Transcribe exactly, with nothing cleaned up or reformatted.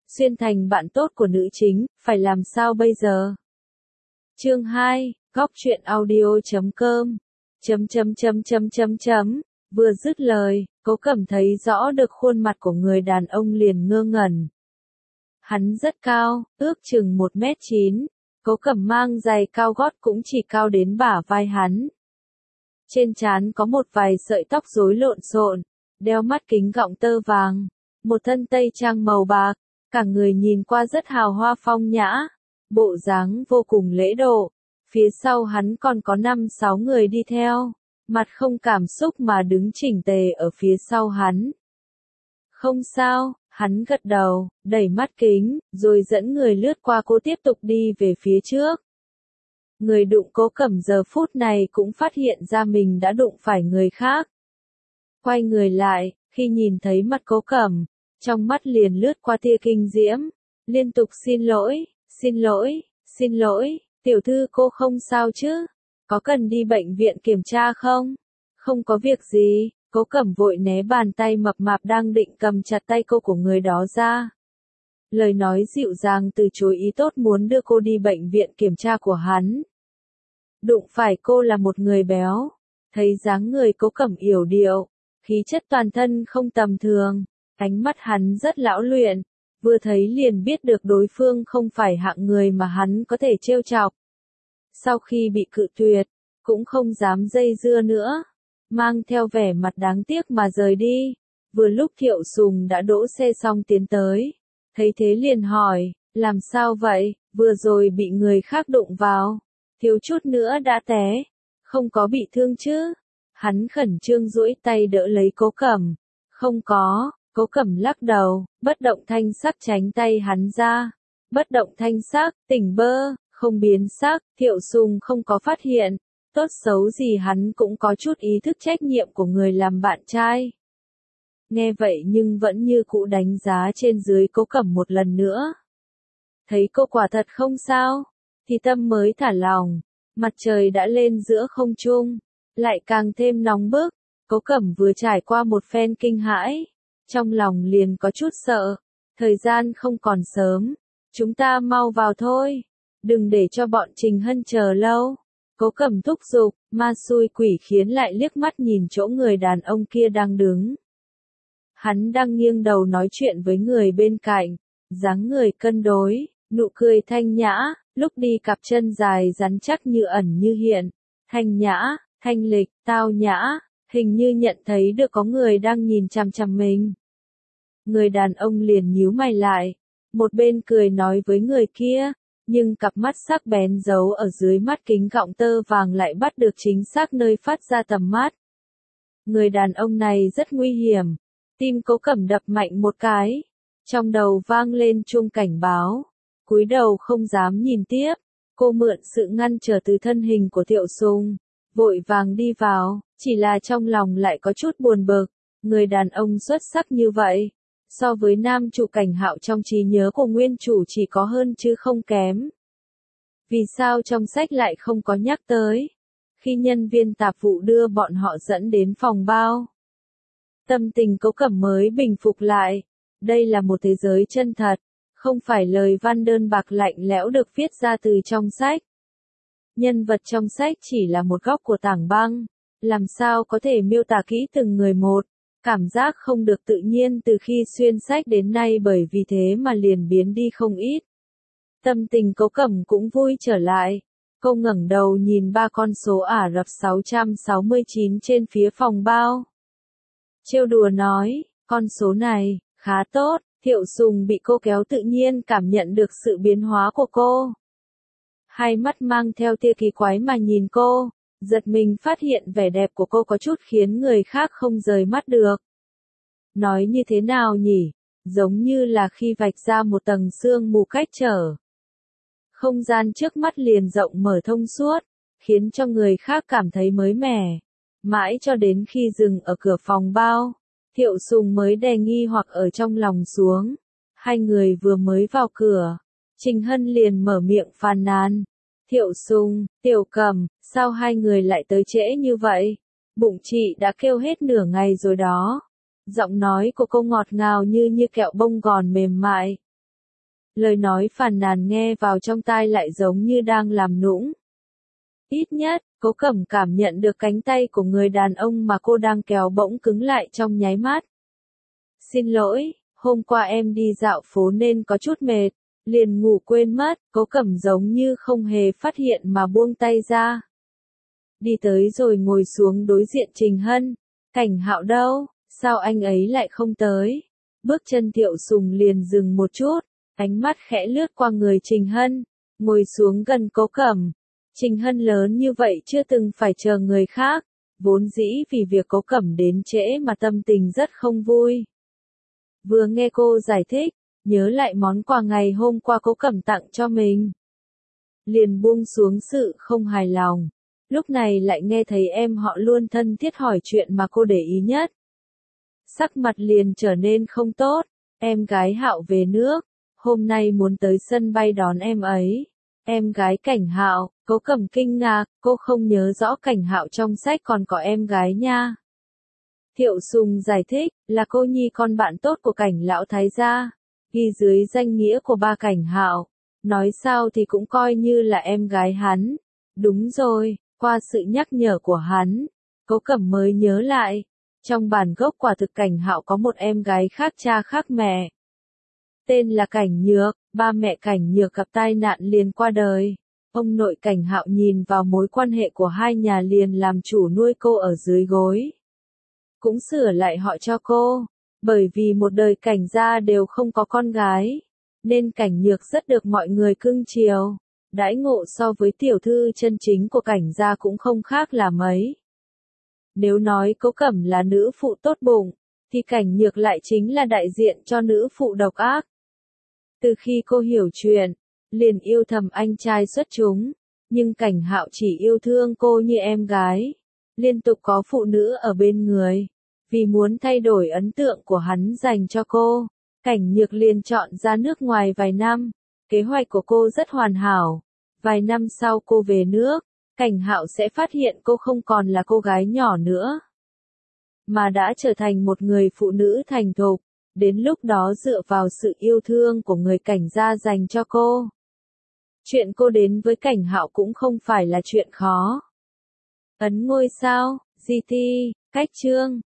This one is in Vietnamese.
xuyên thành bạn tốt của nữ chính, phải làm sao bây giờ? Chương hai, góc truyện audio chấm com chấm chấm chấm chấm chấm chấm Vừa dứt lời, Cố Cẩm thấy rõ được khuôn mặt của người đàn ông liền ngơ ngẩn. Hắn rất cao, ước chừng một mét chín, Cố Cẩm mang giày cao gót cũng chỉ cao đến bả vai hắn. Trên trán có một vài sợi tóc rối lộn xộn, đeo mắt kính gọng tơ vàng, một thân tây trang màu bạc, cả người nhìn qua rất hào hoa phong nhã, bộ dáng vô cùng lễ độ. Phía sau hắn còn có năm sáu người đi theo, mặt không cảm xúc mà đứng chỉnh tề ở phía sau hắn. Không sao, hắn gật đầu, đẩy mắt kính, rồi dẫn người lướt qua cô tiếp tục đi về phía trước. Người đụng Cố Cẩm giờ phút này cũng phát hiện ra mình đã đụng phải người khác. Quay người lại, khi nhìn thấy mặt Cố Cẩm, trong mắt liền lướt qua tia kinh diễm, liên tục xin lỗi, xin lỗi, xin lỗi, tiểu thư cô không sao chứ? Có cần đi bệnh viện kiểm tra không? Không có việc gì, Cố Cẩm vội né bàn tay mập mạp đang định cầm chặt tay cô của người đó ra. Lời nói dịu dàng từ chối ý tốt muốn đưa cô đi bệnh viện kiểm tra của hắn. Đụng phải cô là một người béo, thấy dáng người Cố Cẩm yểu điệu, khí chất toàn thân không tầm thường, ánh mắt hắn rất lão luyện, vừa thấy liền biết được đối phương không phải hạng người mà hắn có thể trêu chọc. Sau khi bị cự tuyệt, cũng không dám dây dưa nữa, mang theo vẻ mặt đáng tiếc mà rời đi. Vừa lúc Thiệu Sùng đã đỗ xe xong tiến tới, thấy thế liền hỏi, làm sao vậy, vừa rồi bị người khác đụng vào, thiếu chút nữa đã té, không có bị thương chứ? Hắn khẩn trương duỗi tay đỡ lấy Cố Cẩm, không có. Cố Cẩm lắc đầu, bất động thanh sắc tránh tay hắn ra. Bất động thanh sắc, tỉnh bơ, không biến sắc, Thiệu Sùng không có phát hiện. Tốt xấu gì hắn cũng có chút ý thức trách nhiệm của người làm bạn trai. Nghe vậy nhưng vẫn như cũ đánh giá trên dưới Cố Cẩm một lần nữa. Thấy cô quả thật không sao, thì tâm mới thả lòng. Mặt trời đã lên giữa không trung, lại càng thêm nóng bức. Cố Cẩm vừa trải qua một phen kinh hãi, trong lòng liền có chút sợ. Thời gian không còn sớm, chúng ta mau vào thôi, đừng để cho bọn Trình Hân chờ lâu. Cố Cẩm thúc giục, ma xui quỷ khiến lại liếc mắt nhìn chỗ người đàn ông kia đang đứng. Hắn đang nghiêng đầu nói chuyện với người bên cạnh, dáng người cân đối, nụ cười thanh nhã, lúc đi cặp chân dài rắn chắc như ẩn như hiện, thanh nhã, thanh lịch, tao nhã, hình như nhận thấy được có người đang nhìn chằm chằm mình. Người đàn ông liền nhíu mày lại, một bên cười nói với người kia, nhưng cặp mắt sắc bén giấu ở dưới mắt kính gọng tơ vàng lại bắt được chính xác nơi phát ra tầm mắt. Người đàn ông này rất nguy hiểm, tim Cố Cẩm đập mạnh một cái, trong đầu vang lên chuông cảnh báo, cúi đầu không dám nhìn tiếp, cô mượn sự ngăn trở từ thân hình của Thiệu Sùng, vội vàng đi vào, chỉ là trong lòng lại có chút buồn bực, người đàn ông xuất sắc như vậy. So với nam chủ Cảnh Hạo trong trí nhớ của nguyên chủ chỉ có hơn chứ không kém. Vì sao trong sách lại không có nhắc tới? Khi nhân viên tạp vụ đưa bọn họ dẫn đến phòng bao, tâm tình Cố Cẩm mới bình phục lại. Đây là một thế giới chân thật, không phải lời văn đơn bạc lạnh lẽo được viết ra từ trong sách. Nhân vật trong sách chỉ là một góc của tảng băng, làm sao có thể miêu tả kỹ từng người một. Cảm giác không được tự nhiên từ khi xuyên sách đến nay, bởi vì thế mà liền biến đi không ít. Tâm tình Cố Cẩm cũng vui trở lại. Cô ngẩng đầu nhìn ba con số Ả Rập sáu trăm sáu mươi chín trên phía phòng bao. Trêu đùa nói, con số này, khá tốt. Thiệu Sùng bị cô kéo tự nhiên cảm nhận được sự biến hóa của cô. Hai mắt mang theo tia kỳ quái mà nhìn cô. Giật mình phát hiện vẻ đẹp của cô có chút khiến người khác không rời mắt được. Nói như thế nào nhỉ? Giống như là khi vạch ra một tầng sương mù cách trở. Không gian trước mắt liền rộng mở thông suốt, khiến cho người khác cảm thấy mới mẻ. Mãi cho đến khi dừng ở cửa phòng bao, Thiệu Sùng mới đè nghi hoặc ở trong lòng xuống. Hai người vừa mới vào cửa, Trình Hân liền mở miệng phàn nàn. Thiệu Sùng, Tiểu Cẩm, sao hai người lại tới trễ như vậy? Bụng chị đã kêu hết nửa ngày rồi đó. Giọng nói của cô ngọt ngào như như kẹo bông gòn mềm mại. Lời nói phàn nàn nghe vào trong tai lại giống như đang làm nũng. Ít nhất, Cố Cẩm cảm nhận được cánh tay của người đàn ông mà cô đang kéo bỗng cứng lại trong nháy mắt. Xin lỗi, hôm qua em đi dạo phố nên có chút mệt, liền ngủ quên mất. Cố Cẩm giống như không hề phát hiện mà buông tay ra. Đi tới rồi ngồi xuống đối diện Trình Hân. Cảnh Hạo đâu, sao anh ấy lại không tới? Bước chân Thiệu Sùng liền dừng một chút, ánh mắt khẽ lướt qua người Trình Hân, ngồi xuống gần Cố Cẩm. Trình Hân lớn như vậy chưa từng phải chờ người khác, vốn dĩ vì việc Cố Cẩm đến trễ mà tâm tình rất không vui. Vừa nghe cô giải thích, nhớ lại món quà ngày hôm qua Cố Cẩm tặng cho mình, liền buông xuống sự không hài lòng. Lúc này lại nghe thấy em họ luôn thân thiết hỏi chuyện mà cô để ý nhất. Sắc mặt liền trở nên không tốt, em gái Hạo về nước, hôm nay muốn tới sân bay đón em ấy. Em gái Cảnh Hạo, Cố Cẩm kinh ngạc, cô không nhớ rõ Cảnh Hạo trong sách còn có em gái nha. Thiệu Sùng giải thích, là cô nhi con bạn tốt của Cảnh lão thái gia, ghi dưới danh nghĩa của ba Cảnh Hạo, nói sao thì cũng coi như là em gái hắn. Đúng rồi, qua sự nhắc nhở của hắn, Cố Cẩm mới nhớ lại, trong bản gốc quả thực Cảnh Hạo có một em gái khác cha khác mẹ. Tên là Cảnh Nhược, ba mẹ Cảnh Nhược gặp tai nạn liền qua đời. Ông nội Cảnh Hạo nhìn vào mối quan hệ của hai nhà liền làm chủ nuôi cô ở dưới gối. Cũng sửa lại họ cho cô, bởi vì một đời Cảnh gia đều không có con gái, nên Cảnh Nhược rất được mọi người cưng chiều. Đãi ngộ so với tiểu thư chân chính của Cảnh gia cũng không khác là mấy. Nếu nói Cố Cẩm là nữ phụ tốt bụng, thì Cảnh Nhược lại chính là đại diện cho nữ phụ độc ác. Từ khi cô hiểu chuyện, liền yêu thầm anh trai xuất chúng, nhưng Cảnh Hạo chỉ yêu thương cô như em gái, liên tục có phụ nữ ở bên người. Vì muốn thay đổi ấn tượng của hắn dành cho cô, Cảnh Nhược liền chọn ra nước ngoài vài năm. Kế hoạch của cô rất hoàn hảo. Vài năm sau cô về nước, Cảnh Hạo sẽ phát hiện cô không còn là cô gái nhỏ nữa, mà đã trở thành một người phụ nữ thành thục. Đến lúc đó dựa vào sự yêu thương của người Cảnh gia dành cho cô, chuyện cô đến với Cảnh Hạo cũng không phải là chuyện khó. Ấn ngôi sao, giê tê, cách chương